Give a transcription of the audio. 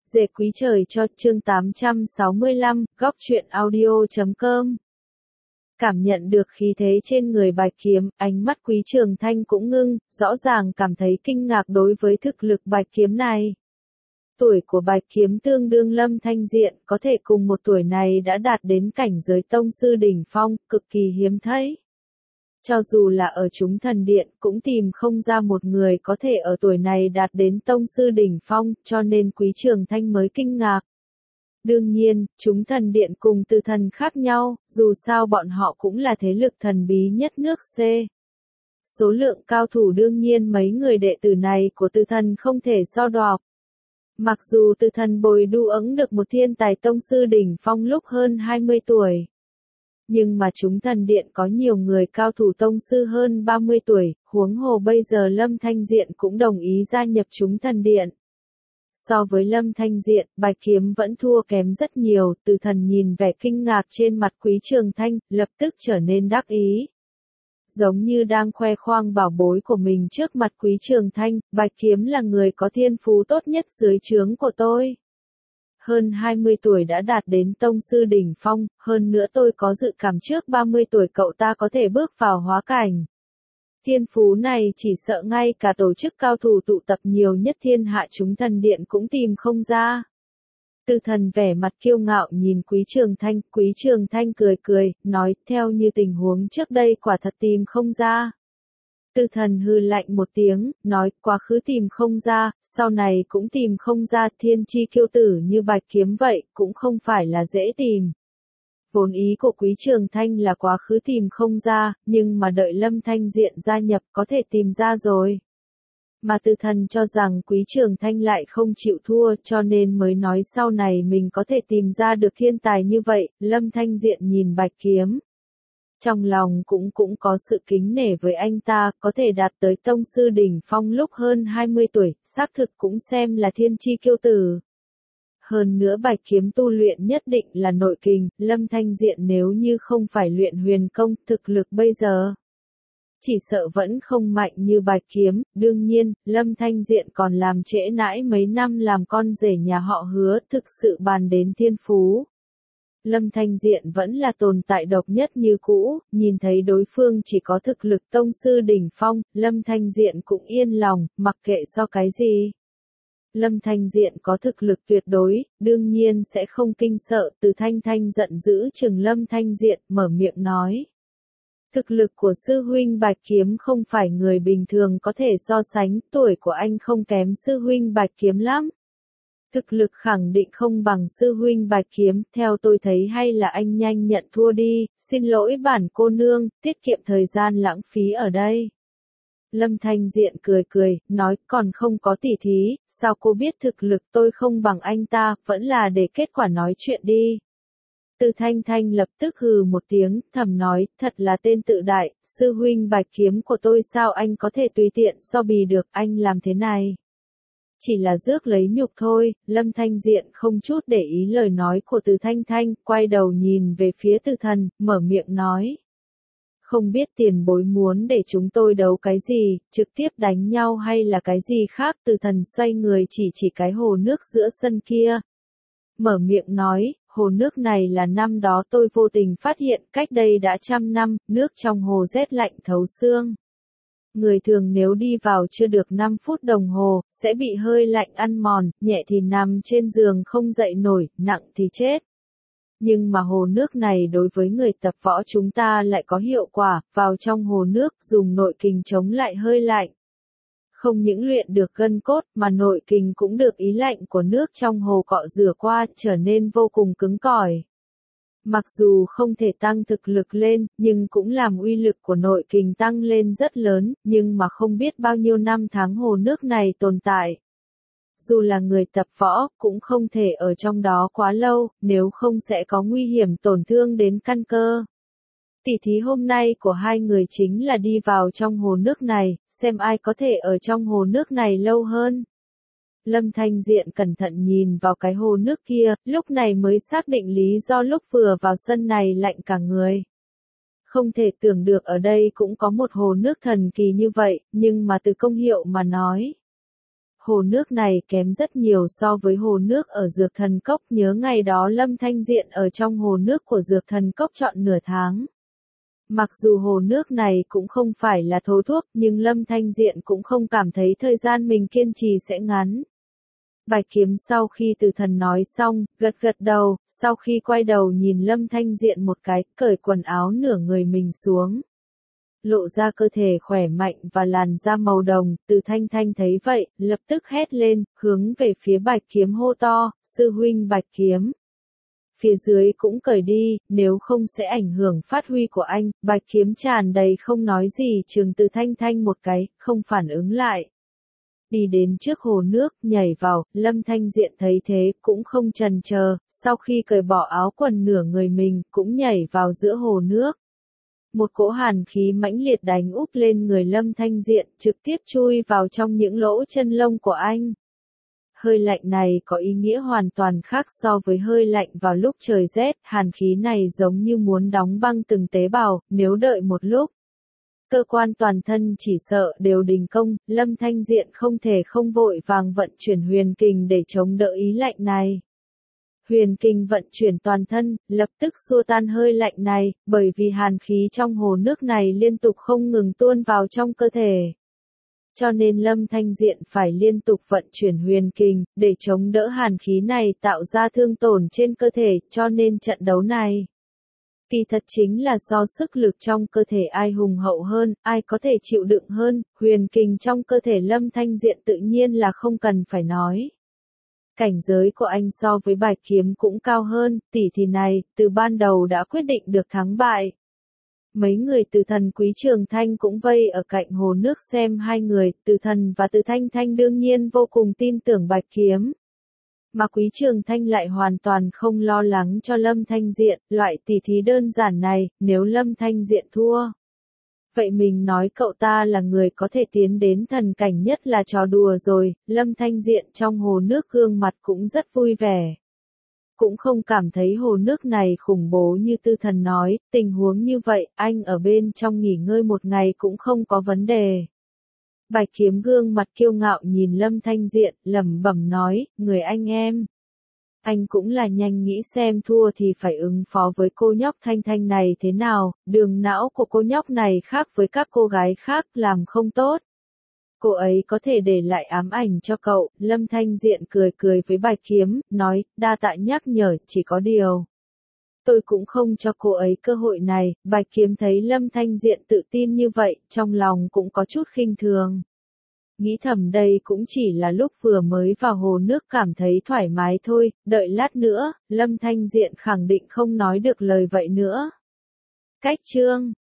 Dệt quý trời cho chương 865, góc truyện audio.com. Cảm nhận được khí thế trên người Bạch Kiếm, ánh mắt Quý Trường Thanh cũng ngưng, rõ ràng cảm thấy kinh ngạc đối với thực lực Bạch Kiếm này. Tuổi của Bạch Kiếm tương đương Lâm Thanh Diện, có thể cùng một tuổi này đã đạt đến cảnh giới tông sư đỉnh phong, cực kỳ hiếm thấy. Cho dù là ở chúng thần điện cũng tìm không ra một người có thể ở tuổi này đạt đến tông sư đỉnh phong, cho nên Quý Trường Thanh mới kinh ngạc. Đương nhiên, chúng thần điện cùng Từ Thần khác nhau, dù sao bọn họ cũng là thế lực thần bí nhất nước C. Số lượng cao thủ đương nhiên mấy người đệ tử này của Từ Thần không thể so đo. Mặc dù Từ Thần bồi đu ẫng được một thiên tài tông sư đỉnh phong lúc hơn 20 tuổi. Nhưng mà chúng thần điện có nhiều người cao thủ tông sư hơn 30 tuổi, huống hồ bây giờ Lâm Thanh Diện cũng đồng ý gia nhập chúng thần điện. So với Lâm Thanh Diện, Bạch Kiếm vẫn thua kém rất nhiều, Từ Thần nhìn vẻ kinh ngạc trên mặt Quý Trường Thanh, lập tức trở nên đắc ý. Giống như đang khoe khoang bảo bối của mình trước mặt Quý Trường Thanh, Bạch Kiếm là người có thiên phú tốt nhất dưới trướng của tôi. Hơn 20 tuổi đã đạt đến tông sư đỉnh phong, hơn nữa tôi có dự cảm trước 30 tuổi cậu ta có thể bước vào hóa cảnh. Thiên phú này chỉ sợ ngay cả tổ chức cao thủ tụ tập nhiều nhất thiên hạ chúng thần điện cũng tìm không ra. Từ Thần vẻ mặt kiêu ngạo nhìn Quý Trường Thanh cười cười, nói theo như tình huống trước đây quả thật tìm không ra. Từ Thần hừ lạnh một tiếng, nói quá khứ tìm không ra, sau này cũng tìm không ra, thiên chi kiêu tử như Bạch Kiếm vậy, cũng không phải là dễ tìm. Vốn ý của Quý Trường Thanh là quá khứ tìm không ra, nhưng mà đợi Lâm Thanh Diện gia nhập có thể tìm ra rồi. Mà Từ Thần cho rằng Quý Trường Thanh lại không chịu thua cho nên mới nói sau này mình có thể tìm ra được thiên tài như vậy, Lâm Thanh Diện nhìn Bạch Kiếm. Trong lòng cũng có sự kính nể với anh ta, có thể đạt tới tông sư đỉnh phong lúc hơn 20 tuổi, xác thực cũng xem là thiên chi kiêu tử. Hơn nữa Bạch Kiếm tu luyện nhất định là nội kình, Lâm Thanh Diện nếu như không phải luyện huyền công, thực lực bây giờ chỉ sợ vẫn không mạnh như Bạch Kiếm, đương nhiên, Lâm Thanh Diện còn làm trễ nãi mấy năm làm con rể nhà họ Hứa, thực sự bàn đến thiên phú. Lâm Thanh Diện vẫn là tồn tại độc nhất như cũ, nhìn thấy đối phương chỉ có thực lực tông sư đỉnh phong, Lâm Thanh Diện cũng yên lòng, mặc kệ do cái gì. Lâm Thanh Diện có thực lực tuyệt đối, đương nhiên sẽ không kinh sợ, Từ Thanh giận dữ chừng Lâm Thanh Diện, mở miệng nói. Thực lực của sư huynh Bạch Kiếm không phải người bình thường có thể so sánh, tuổi của anh không kém sư huynh Bạch Kiếm lắm. Thực lực khẳng định không bằng sư huynh Bạch Kiếm, theo tôi thấy hay là anh nhanh nhận thua đi, xin lỗi bản cô nương, tiết kiệm thời gian lãng phí ở đây. Lâm Thanh Diện cười, nói còn không có tỉ thí, sao cô biết thực lực tôi không bằng anh ta, vẫn là để kết quả nói chuyện đi. Từ Thanh lập tức hừ một tiếng, thầm nói, thật là tên tự đại, sư huynh Bạch Kiếm của tôi sao anh có thể tùy tiện so bì được, anh làm thế này. Chỉ là rước lấy nhục thôi, Lâm Thanh Diện không chút để ý lời nói của Từ Thanh, quay đầu nhìn về phía Từ Thần, mở miệng nói. Không biết tiền bối muốn để chúng tôi đấu cái gì, trực tiếp đánh nhau hay là cái gì khác, Từ Thần xoay người chỉ cái hồ nước giữa sân kia. Mở miệng nói, hồ nước này là năm đó tôi vô tình phát hiện cách đây đã 100 năm, nước trong hồ rét lạnh thấu xương. Người thường nếu đi vào chưa được 5 phút đồng hồ, sẽ bị hơi lạnh ăn mòn, nhẹ thì nằm trên giường không dậy nổi, nặng thì chết. Nhưng mà hồ nước này đối với người tập võ chúng ta lại có hiệu quả, vào trong hồ nước dùng nội kình chống lại hơi lạnh. Không những luyện được gân cốt mà nội kình cũng được ý lạnh của nước trong hồ cọ rửa qua, trở nên vô cùng cứng cỏi. Mặc dù không thể tăng thực lực lên, nhưng cũng làm uy lực của nội kình tăng lên rất lớn, nhưng mà không biết bao nhiêu năm tháng hồ nước này tồn tại. Dù là người tập võ, cũng không thể ở trong đó quá lâu, nếu không sẽ có nguy hiểm tổn thương đến căn cơ. Tỉ thí hôm nay của hai người chính là đi vào trong hồ nước này, xem ai có thể ở trong hồ nước này lâu hơn. Lâm Thanh Diện cẩn thận nhìn vào cái hồ nước kia, lúc này mới xác định lý do lúc vừa vào sân này lạnh cả người. Không thể tưởng được ở đây cũng có một hồ nước thần kỳ như vậy, nhưng mà từ công hiệu mà nói. Hồ nước này kém rất nhiều so với hồ nước ở Dược Thần Cốc, nhớ ngày đó Lâm Thanh Diện ở trong hồ nước của Dược Thần Cốc trọn nửa tháng. Mặc dù hồ nước này cũng không phải là thố thuốc, nhưng Lâm Thanh Diện cũng không cảm thấy thời gian mình kiên trì sẽ ngắn. Bạch Kiếm sau khi Từ Thần nói xong, gật gật đầu, sau khi quay đầu nhìn Lâm Thanh Diện một cái, cởi quần áo nửa người mình xuống. Lộ ra cơ thể khỏe mạnh và làn da màu đồng, Từ Thanh Thanh thấy vậy, lập tức hét lên, hướng về phía Bạch Kiếm hô to, sư huynh Bạch Kiếm. Phía dưới cũng cởi đi, nếu không sẽ ảnh hưởng phát huy của anh. Bạch Kiếm tràn đầy không nói gì chừng Từ Thanh Thanh một cái, không phản ứng lại. Đi đến trước hồ nước, nhảy vào, Lâm Thanh Diện thấy thế, cũng không chần chờ, sau khi cởi bỏ áo quần nửa người mình, cũng nhảy vào giữa hồ nước. Một cỗ hàn khí mãnh liệt đánh úp lên người Lâm Thanh Diện, trực tiếp chui vào trong những lỗ chân lông của anh. Hơi lạnh này có ý nghĩa hoàn toàn khác so với hơi lạnh vào lúc trời rét, hàn khí này giống như muốn đóng băng từng tế bào, nếu đợi một lúc. Cơ quan toàn thân chỉ sợ đều đình công, Lâm Thanh Diện không thể không vội vàng vận chuyển huyền kình để chống đỡ ý lạnh này. Huyền kình vận chuyển toàn thân, lập tức xua tan hơi lạnh này, bởi vì hàn khí trong hồ nước này liên tục không ngừng tuôn vào trong cơ thể. Cho nên Lâm Thanh Diện phải liên tục vận chuyển huyền kình, để chống đỡ hàn khí này tạo ra thương tổn trên cơ thể, cho nên trận đấu này. Kỳ thật chính là do sức lực trong cơ thể ai hùng hậu hơn, ai có thể chịu đựng hơn, huyền kình trong cơ thể Lâm Thanh Diện tự nhiên là không cần phải nói. Cảnh giới của anh so với Bạch Kiếm cũng cao hơn, tỷ thí này, từ ban đầu đã quyết định được thắng bại. Mấy người Từ Thần Quý Trường Thanh cũng vây ở cạnh hồ nước xem hai người, Từ Thần và Từ Thanh Thanh đương nhiên vô cùng tin tưởng Bạch Kiếm. Mà Quý Trường Thanh lại hoàn toàn không lo lắng cho Lâm Thanh Diện, loại tỷ thí đơn giản này, nếu Lâm Thanh Diện thua. Vậy mình nói cậu ta là người có thể tiến đến thần cảnh nhất là trò đùa rồi, Lâm Thanh Diện trong hồ nước gương mặt cũng rất vui vẻ. Cũng không cảm thấy hồ nước này khủng bố như Từ Thần nói, tình huống như vậy, anh ở bên trong nghỉ ngơi một ngày cũng không có vấn đề. Bạch Kiếm gương mặt kiêu ngạo nhìn Lâm Thanh Diện, lẩm bẩm nói, người anh em. Anh cũng là nhanh nghĩ xem thua thì phải ứng phó với cô nhóc Thanh Thanh này thế nào, đường não của cô nhóc này khác với các cô gái khác, làm không tốt. Cô ấy có thể để lại ám ảnh cho cậu, Lâm Thanh Diện cười cười với Bạch Kiếm, nói, đa tạ nhắc nhở, chỉ có điều. Tôi cũng không cho cô ấy cơ hội này, Bạch Kiếm thấy Lâm Thanh Diện tự tin như vậy, trong lòng cũng có chút khinh thường. Nghĩ thầm đây cũng chỉ là lúc vừa mới vào hồ nước cảm thấy thoải mái thôi, đợi lát nữa, Lâm Thanh Diện khẳng định không nói được lời vậy nữa. Cách chương